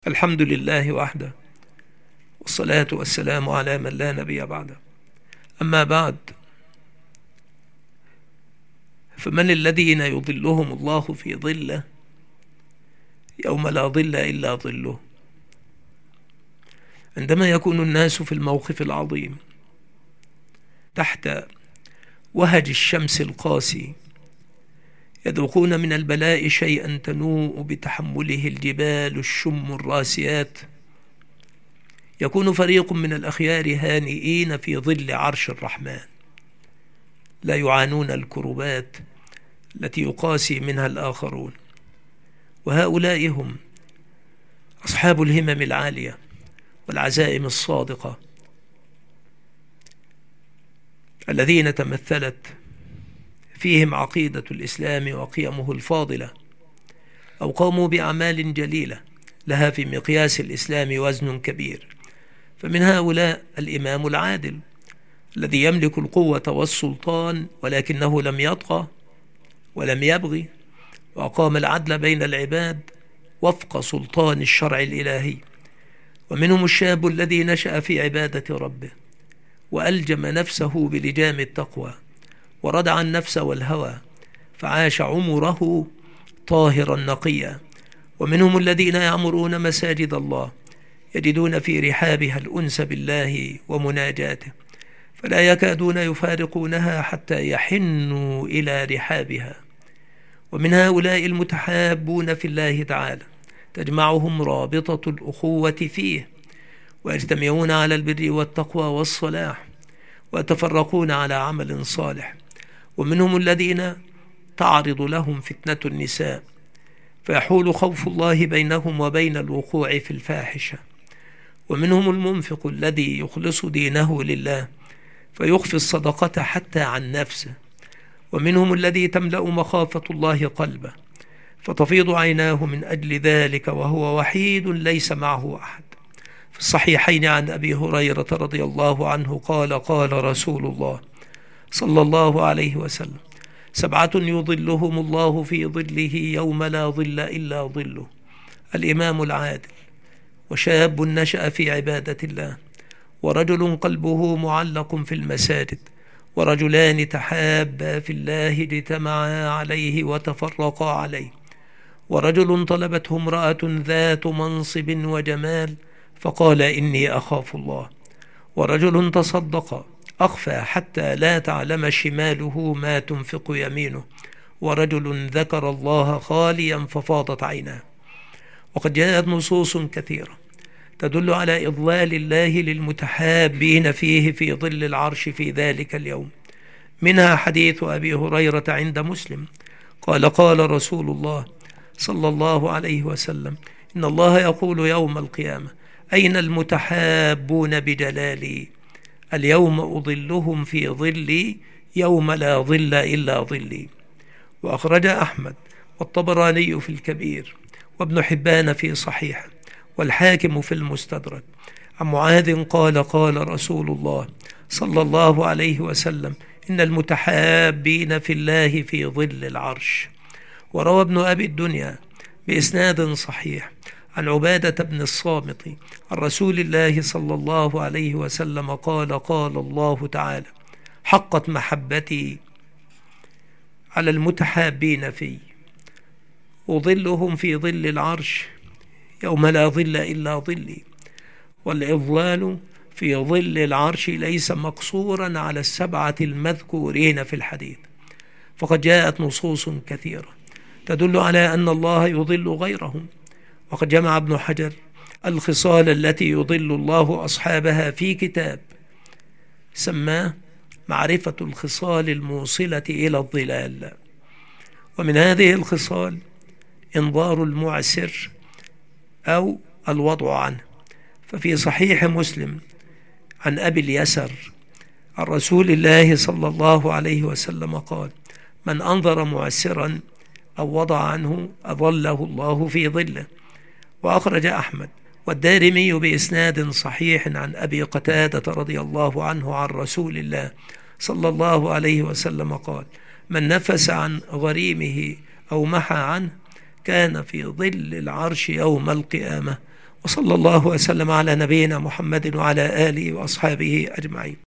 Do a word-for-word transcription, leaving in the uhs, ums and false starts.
الحمد لله وحده، والصلاة والسلام على من لا نبي بعده. أما بعد، فمن الذين يظلهم الله في ظله يوم لا ظل إلا ظله؟ عندما يكون الناس في الموقف العظيم تحت وهج الشمس القاسي، يذوقون من البلاء شيئا تنوء بتحمله الجبال الشم الراسيات، يكون فريق من الأخيار هانئين في ظل عرش الرحمن، لا يعانون الكربات التي يقاسي منها الآخرون. وهؤلاء هم أصحاب الهمم العالية والعزائم الصادقة، الذين تمثلت فيهم عقيدة الإسلام وقيمه الفاضلة، أو قاموا بأعمال جليلة لها في مقياس الإسلام وزن كبير. فمن هؤلاء الإمام العادل الذي يملك القوة والسلطان، ولكنه لم يطغى ولم يبغي، وأقام العدل بين العباد وفق سلطان الشرع الإلهي. ومنهم الشاب الذي نشأ في عبادة ربه وألجم نفسه بلجام التقوى وردع النفس والهوى، فعاش عمره طاهرا نقيا. ومنهم الذين يعمرون مساجد الله يجدون في رحابها الأنس بالله ومناجاته، فلا يكادون يفارقونها حتى يحنوا إلى رحابها. ومن هؤلاء المتحابون في الله تعالى تجمعهم رابطة الأخوة فيه، ويجتمعون على البر والتقوى والصلاح، ويتفرقون على عمل صالح. ومنهم الذين تعرض لهم فتنة النساء فيحول خوف الله بينهم وبين الوقوع في الفاحشة. ومنهم المنفق الذي يخلص دينه لله فيخفي الصدقة حتى عن نفسه. ومنهم الذي تملأ مخافة الله قلبه فتفيض عيناه من أجل ذلك وهو وحيد ليس معه أحد. في الصحيحين عن أبي هريرة رضي الله عنه قال قال رسول الله صلى الله عليه وسلم: سبعة يظلهم الله في ظله يوم لا ظل إلا ظله: الإمام العادل، وشاب نشأ في عبادة الله، ورجل قلبه معلق في المساجد، ورجلان تحابا في الله اجتمعا عليه وتفرقا عليه، ورجل طلبته امرأة ذات منصب وجمال فقال إني أخاف الله، ورجل تصدق أخفى حتى لا تعلم شماله ما تنفق يمينه، ورجل ذكر الله خاليا ففاضت عيناه. وقد جاءت نصوص كثيرة تدل على إضلال الله للمتحابين فيه في ظل العرش في ذلك اليوم. منها حديث أبي هريرة عند مسلم قال قال رسول الله صلى الله عليه وسلم: إن الله يقول يوم القيامة: أين المتحابون بجلالي؟ اليوم أظلهم في ظلي يوم لا ظل إلا ظلي. وأخرج أحمد والطبراني في الكبير، وابن حبان في صحيحه، والحاكم في المستدرك، عن معاذ قال قال رسول الله صلى الله عليه وسلم: إن المتحابين في الله في ظل العرش. وروى ابن أبي الدنيا بإسناد صحيح عن عبادة بن الصامت عن رسول الله صلى الله عليه وسلم قال قال الله تعالى: حقت محبتي على المتحابين في، أظلهم في ظل العرش يوم لا ظل إلا ظلي. والإظلال في ظل العرش ليس مقصورا على السبعة المذكورين في الحديث، فقد جاءت نصوص كثيرة تدل على أن الله يظل غيرهم. وقد جمع ابن حجر الخصال التي يظل الله أصحابها في كتاب سماه معرفة الخصال الموصلة إلى الظلال. ومن هذه الخصال إنظار المعسر أو الوضع عنه. ففي صحيح مسلم عن أبي اليسر عن رسول الله صلى الله عليه وسلم قال: من أنظر معسرا أو وضع عنه أظله الله في ظله. وأخرج أحمد والدارمي بإسناد صحيح عن أبي قتادة رضي الله عنه عن رسول الله صلى الله عليه وسلم قال: من نفس عن غريمه أو محى عنه كان في ظل العرش يوم القيامة وصلى الله وسلم على نبينا محمد وعلى آله وأصحابه أجمعين.